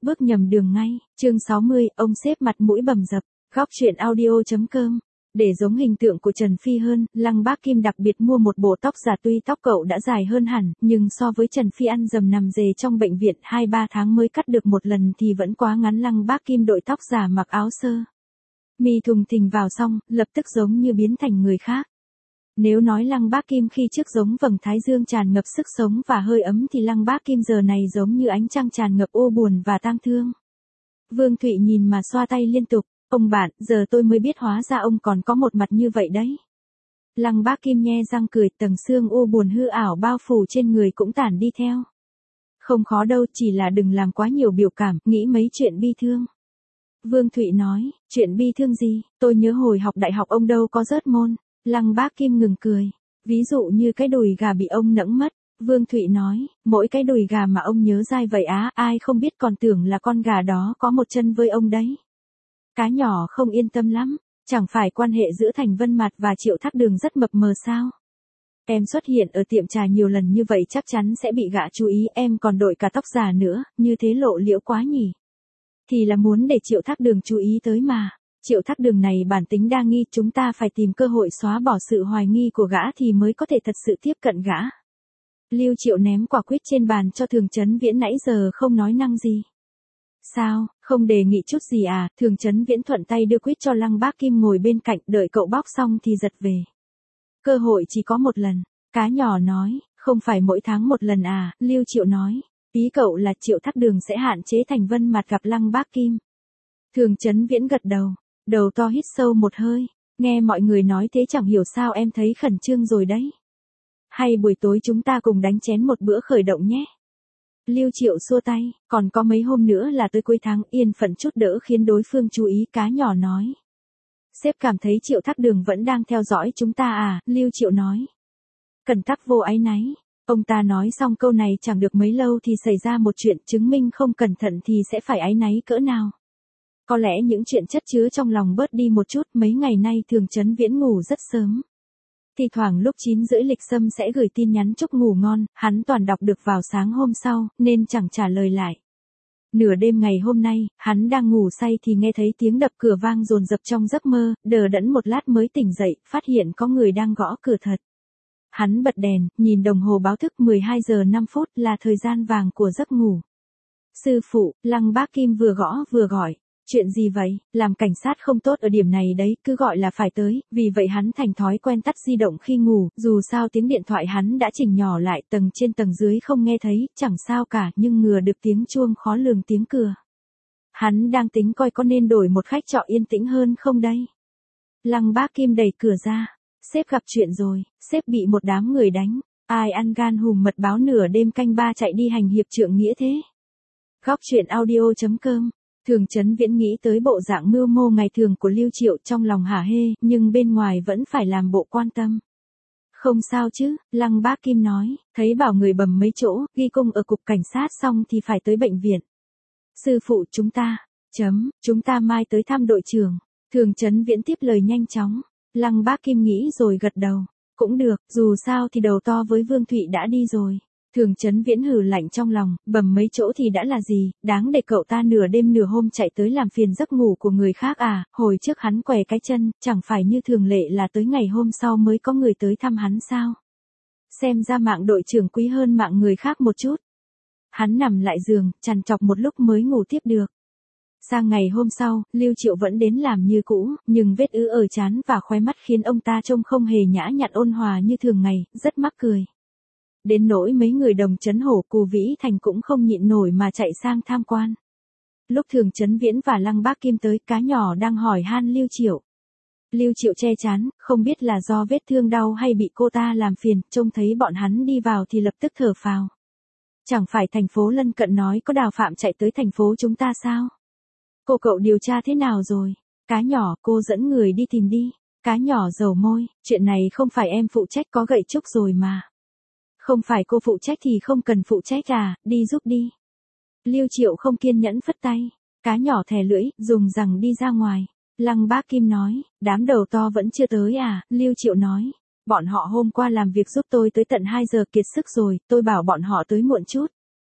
bước nhầm đường ngay. Chương 60, ông sếp mặt mũi bầm dập. Góc truyện audio.com. Để giống hình tượng của Trần Phi hơn, Lăng Bác Kim đặc biệt mua một bộ tóc giả, tuy tóc cậu đã dài hơn hẳn, nhưng so với Trần Phi ăn dầm nằm dề trong bệnh viện 2-3 tháng mới cắt được một lần thì vẫn quá ngắn. Lăng Bác Kim đội tóc giả, mặc áo sơ mi thùng thình vào xong, lập tức giống như biến thành người khác. Nếu nói Lăng Bác Kim khi trước giống vầng thái dương tràn ngập sức sống và hơi ấm thì Lăng Bác Kim giờ này giống như ánh trăng tràn ngập u buồn và tang thương. Vương Thụy nhìn mà xoa tay liên tục. Ông bạn, giờ tôi mới biết hóa ra ông còn có một mặt như vậy đấy. Lăng Bác Kim nhe răng cười, tầng xương u buồn hư ảo bao phủ trên người cũng tản đi theo. Không khó đâu, chỉ là đừng làm quá nhiều biểu cảm, nghĩ mấy chuyện bi thương. Vương Thụy nói, chuyện bi thương gì, tôi nhớ hồi học đại học ông đâu có rớt môn. Lăng Bác Kim ngừng cười, ví dụ như cái đùi gà bị ông nẫng mất. Vương Thụy nói, mỗi cái đùi gà mà ông nhớ dai vậy á, ai không biết còn tưởng là con gà đó có một chân với ông đấy. Cá nhỏ không yên tâm lắm, chẳng phải quan hệ giữa Thành Vân Mạt và Triệu Thác Đường rất mập mờ sao? Em xuất hiện ở tiệm trà nhiều lần như vậy chắc chắn sẽ bị gã chú ý, em còn đội cả tóc giả nữa, như thế lộ liễu quá nhỉ? Thì là muốn để Triệu Thác Đường chú ý tới mà. Triệu Thác Đường này bản tính đa nghi, chúng ta phải tìm cơ hội xóa bỏ sự hoài nghi của gã thì mới có thể thật sự tiếp cận gã. Lưu Triệu ném quả quýt trên bàn cho Thường Chấn Viễn, nãy giờ không nói năng gì. Sao, không đề nghị chút gì à? Thường Chấn Viễn thuận tay đưa quýt cho Lăng Bác Kim ngồi bên cạnh, đợi cậu bóc xong thì giật về. Cơ hội chỉ có một lần. Cá nhỏ nói, không phải mỗi tháng một lần à? Lưu Triệu nói, ý cậu là Triệu Thác Đường sẽ hạn chế Thành Vân Mạt gặp Lăng Bác Kim. Thường Chấn Viễn gật đầu, đầu to hít sâu một hơi, nghe mọi người nói thế chẳng hiểu sao em thấy khẩn trương rồi đấy. Hay buổi tối chúng ta cùng đánh chén một bữa khởi động nhé. Lưu Triệu xua tay, còn có mấy hôm nữa là tới cuối tháng, yên phận chút đỡ khiến đối phương chú ý. Cá nhỏ nói. Sếp cảm thấy Triệu Thác Đường vẫn đang theo dõi chúng ta à? Lưu Triệu nói. Cẩn tắc vô áy náy. Ông ta nói xong câu này chẳng được mấy lâu thì xảy ra một chuyện chứng minh không cẩn thận thì sẽ phải áy náy cỡ nào. Có lẽ những chuyện chất chứa trong lòng bớt đi một chút. Mấy ngày nay Thường Chấn Viễn ngủ rất sớm. Thì thoảng lúc 9:30 Lịch Sâm sẽ gửi tin nhắn chúc ngủ ngon, hắn toàn đọc được vào sáng hôm sau, nên chẳng trả lời lại. Nửa đêm ngày hôm nay, hắn đang ngủ say thì nghe thấy tiếng đập cửa vang dồn dập trong giấc mơ, đờ đẫn một lát mới tỉnh dậy, phát hiện có người đang gõ cửa thật. Hắn bật đèn, nhìn đồng hồ báo thức 12 giờ 5 phút là thời gian vàng của giấc ngủ. Sư phụ, Lăng Bác Kim vừa gõ vừa gọi. Chuyện gì vậy? Làm cảnh sát không tốt ở điểm này đấy, cứ gọi là phải tới, vì vậy hắn thành thói quen tắt di động khi ngủ, dù sao tiếng điện thoại hắn đã chỉnh nhỏ lại, tầng trên tầng dưới không nghe thấy, chẳng sao cả, nhưng ngừa được tiếng chuông khó lường tiếng cửa. Hắn đang tính coi có nên đổi một khách trọ yên tĩnh hơn không đây. Lăng Bác Kim đẩy cửa ra, sếp gặp chuyện rồi, sếp bị một đám người đánh, ai ăn gan hùm mật báo nửa đêm canh ba chạy đi hành hiệp trượng nghĩa thế. Góc truyện audio.com. Thường Chấn Viễn nghĩ tới bộ dạng mưu mô ngày thường của Lưu Triệu, trong lòng hả hê, nhưng bên ngoài vẫn phải làm bộ quan tâm. Không sao chứ, Lăng Bác Kim nói, thấy bảo người bầm mấy chỗ, ghi công ở cục cảnh sát xong thì phải tới bệnh viện. Sư phụ chúng ta mai tới thăm đội trưởng. Thường Chấn Viễn tiếp lời nhanh chóng. Lăng Bác Kim nghĩ rồi gật đầu. Cũng được, dù sao thì đầu to với Vương Thụy đã đi rồi. Thường Chấn Viễn hừ lạnh trong lòng, bầm mấy chỗ thì đã là gì, đáng để cậu ta nửa đêm nửa hôm chạy tới làm phiền giấc ngủ của người khác à? Hồi trước hắn què cái chân, chẳng phải như thường lệ là tới ngày hôm sau mới có người tới thăm hắn sao? Xem ra mạng đội trưởng quý hơn mạng người khác một chút. Hắn nằm lại giường, trằn trọc một lúc mới ngủ tiếp được. Sang ngày hôm sau, Lưu Triệu vẫn đến làm như cũ, nhưng vết ứ ở trán và khóe mắt khiến ông ta trông không hề nhã nhặn ôn hòa như thường ngày, rất mắc cười. Đến nỗi mấy người đồng trấn Hổ Cù Vĩ Thành cũng không nhịn nổi mà chạy sang tham quan. Lúc Thường Chấn Viễn và Lăng Bác Kim tới, cá nhỏ đang hỏi han Lưu Triệu. Lưu Triệu che chắn, không biết là do vết thương đau hay bị cô ta làm phiền, trông thấy bọn hắn đi vào thì lập tức thở phào. Chẳng phải thành phố lân cận nói có Đào Phạm chạy tới thành phố chúng ta sao? Cô cậu điều tra thế nào rồi? Cá nhỏ, cô dẫn người đi tìm đi. Cá nhỏ dầu môi, chuyện này không phải em phụ trách, có gậy trúc rồi mà. Không phải cô phụ trách thì không cần phụ trách à, đi giúp đi. Lưu Triệu không kiên nhẫn phất tay. Cá nhỏ thè lưỡi, dùng rằng đi ra ngoài. Lăng Bác Kim nói, đám đầu to vẫn chưa tới à? Lưu Triệu nói, bọn họ hôm qua làm việc giúp tôi tới tận 2 giờ kiệt sức rồi, tôi bảo bọn họ tới muộn chút.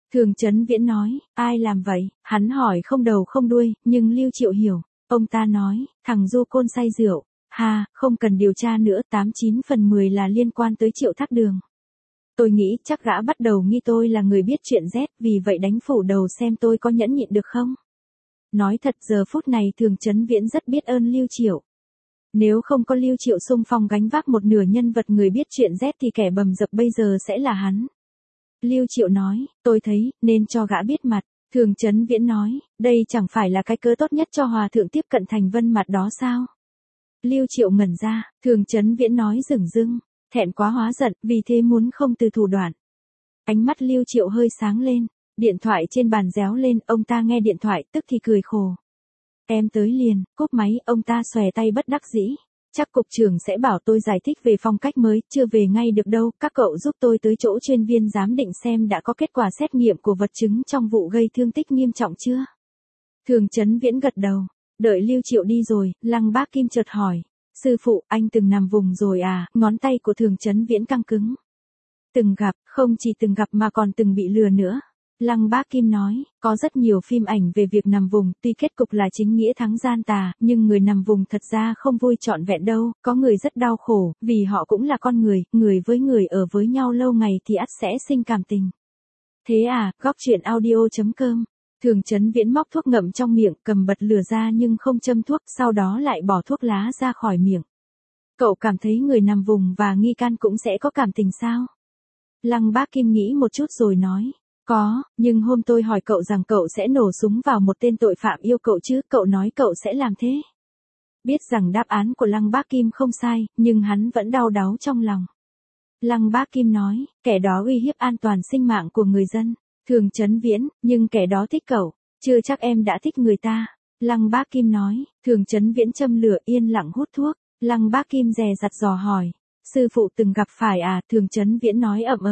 Thường Chấn Viễn nói, ai làm vậy? Hắn hỏi không đầu không đuôi, nhưng Lưu Triệu hiểu. Ông ta nói, thằng Du Côn say rượu. Ha, không cần điều tra nữa, 89 phần 10 là liên quan tới Triệu Thác Đường. Tôi nghĩ chắc gã bắt đầu nghi tôi là người biết chuyện Z, vì vậy đánh phủ đầu xem tôi có nhẫn nhịn được không. Nói thật giờ phút này Thường Chấn Viễn rất biết ơn Lưu Triệu. Nếu không có Lưu Triệu xung phong gánh vác một nửa nhân vật người biết chuyện Z thì kẻ bầm dập bây giờ sẽ là hắn. Lưu Triệu nói, tôi thấy, nên cho gã biết mặt. Thường Chấn Viễn nói, đây chẳng phải là cái cớ tốt nhất cho hòa thượng tiếp cận Thành Vân Mặt đó sao? Lưu Triệu ngẩn ra, Thường Chấn Viễn nói dửng dưng, thẹn quá hóa giận, vì thế muốn không từ thủ đoạn. Ánh mắt Lưu Triệu hơi sáng lên, điện thoại trên bàn réo lên, ông ta nghe điện thoại tức thì cười khổ. Em tới liền, cúp máy, ông ta xòe tay bất đắc dĩ. Chắc cục trưởng sẽ bảo tôi giải thích về phong cách mới, chưa về ngay được đâu, các cậu giúp tôi tới chỗ chuyên viên giám định xem đã có kết quả xét nghiệm của vật chứng trong vụ gây thương tích nghiêm trọng chưa. Thường Chấn Viễn gật đầu, đợi Lưu Triệu đi rồi, Lăng Bác Kim chợt hỏi, sư phụ, anh từng nằm vùng rồi à? Ngón tay của Thường Chấn Viễn căng cứng. Từng gặp, không chỉ từng gặp mà còn từng bị lừa nữa. Lăng Bác Kim nói, có rất nhiều phim ảnh về việc nằm vùng, tuy kết cục là chính nghĩa thắng gian tà, nhưng người nằm vùng thật ra không vui trọn vẹn đâu, có người rất đau khổ, vì họ cũng là con người với người ở với nhau lâu ngày thì ắt sẽ sinh cảm tình. Thế à, góc truyện audio.com. Thường Chấn Viễn móc thuốc ngậm trong miệng, cầm bật lửa ra nhưng không châm thuốc, sau đó lại bỏ thuốc lá ra khỏi miệng. Cậu cảm thấy người nằm vùng và nghi can cũng sẽ có cảm tình sao? Lăng Bác Kim nghĩ một chút rồi nói. Có, nhưng hôm tôi hỏi cậu rằng cậu sẽ nổ súng vào một tên tội phạm yêu cậu chứ, cậu nói cậu sẽ làm thế. Biết rằng đáp án của Lăng Bác Kim không sai, nhưng hắn vẫn đau đáu trong lòng. Lăng Bác Kim nói, kẻ đó uy hiếp an toàn sinh mạng của người dân. Thường Chấn Viễn, nhưng kẻ đó thích cậu, chưa chắc em đã thích người ta. Lăng Bác Kim nói, Thường Chấn Viễn châm lửa yên lặng hút thuốc. Lăng Bác Kim dè dặt dò hỏi, sư phụ từng gặp phải à? Thường Chấn Viễn nói ậm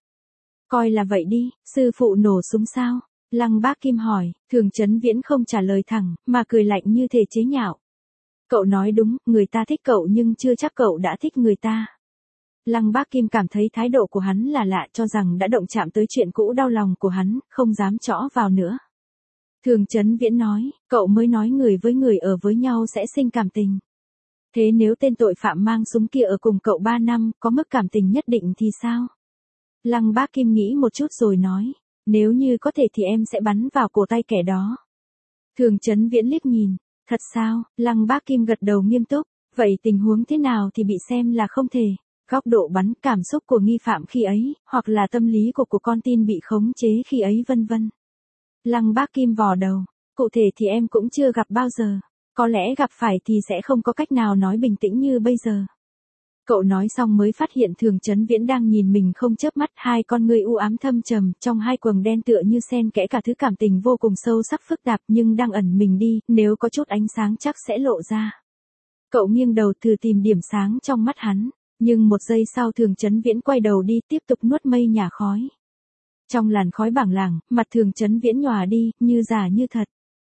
Coi là vậy đi, sư phụ nổ súng sao? Lăng Bác Kim hỏi, Thường Chấn Viễn không trả lời thẳng, mà cười lạnh như thể chế nhạo. Cậu nói đúng, người ta thích cậu nhưng chưa chắc cậu đã thích người ta. Lăng Bác Kim cảm thấy thái độ của hắn là lạ, cho rằng đã động chạm tới chuyện cũ đau lòng của hắn, không dám chõ vào nữa. Thường Chấn Viễn nói, cậu mới nói người với người ở với nhau sẽ sinh cảm tình. Thế nếu tên tội phạm mang súng kia ở cùng cậu 3 năm, có mức cảm tình nhất định thì sao? Lăng Bác Kim nghĩ một chút rồi nói, nếu như có thể thì em sẽ bắn vào cổ tay kẻ đó. Thường Chấn Viễn liếc nhìn, thật sao? Lăng Bác Kim gật đầu nghiêm túc, vậy tình huống thế nào thì bị xem là không thể. Góc độ bắn, cảm xúc của nghi phạm khi ấy, hoặc là tâm lý của con tin bị khống chế khi ấy vân vân. Lăng Bác Kim vò đầu, cụ thể thì em cũng chưa gặp bao giờ. Có lẽ gặp phải thì sẽ không có cách nào nói bình tĩnh như bây giờ. Cậu nói xong mới phát hiện Thường Chấn Viễn đang nhìn mình không chớp mắt, hai con ngươi u ám thâm trầm, trong hai quầng đen tựa như xen kẽ cả thứ cảm tình vô cùng sâu sắc phức tạp nhưng đang ẩn mình đi, nếu có chút ánh sáng chắc sẽ lộ ra. Cậu nghiêng đầu thử tìm điểm sáng trong mắt hắn, nhưng một giây sau Thường Chấn Viễn quay đầu đi tiếp tục nuốt mây nhả khói. Trong làn khói bảng lảng, mặt Thường Chấn Viễn nhòa đi, như giả như thật.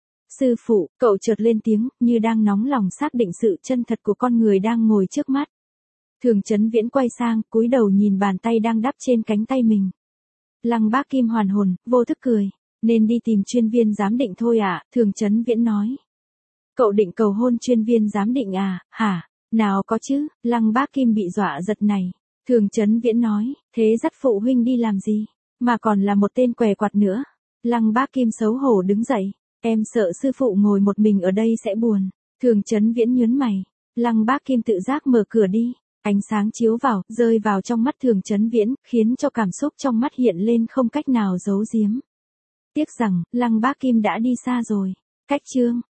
Sư phụ, cậu chợt lên tiếng, như đang nóng lòng xác định sự chân thật của con người đang ngồi trước mắt. Thường Chấn Viễn quay sang, cúi đầu nhìn bàn tay đang đắp trên cánh tay mình. Lăng Bác Kim hoàn hồn, vô thức cười. Nên đi tìm chuyên viên giám định thôi à? Thường Chấn Viễn nói. Cậu định cầu hôn chuyên viên giám định à? Hả? Nào có chứ, Lăng Bác Kim bị dọa giật này. Thường Chấn Viễn nói, thế dắt phụ huynh đi làm gì? Mà còn là một tên què quặt nữa. Lăng Bác Kim xấu hổ đứng dậy. Em sợ sư phụ ngồi một mình ở đây sẽ buồn. Thường Chấn Viễn nhớn mày. Lăng Bác Kim tự giác mở cửa đi. Ánh sáng chiếu vào, rơi vào trong mắt Thường Chấn Viễn, khiến cho cảm xúc trong mắt hiện lên không cách nào giấu giếm. Tiếc rằng, Lăng Bác Kim đã đi xa rồi. Cách chương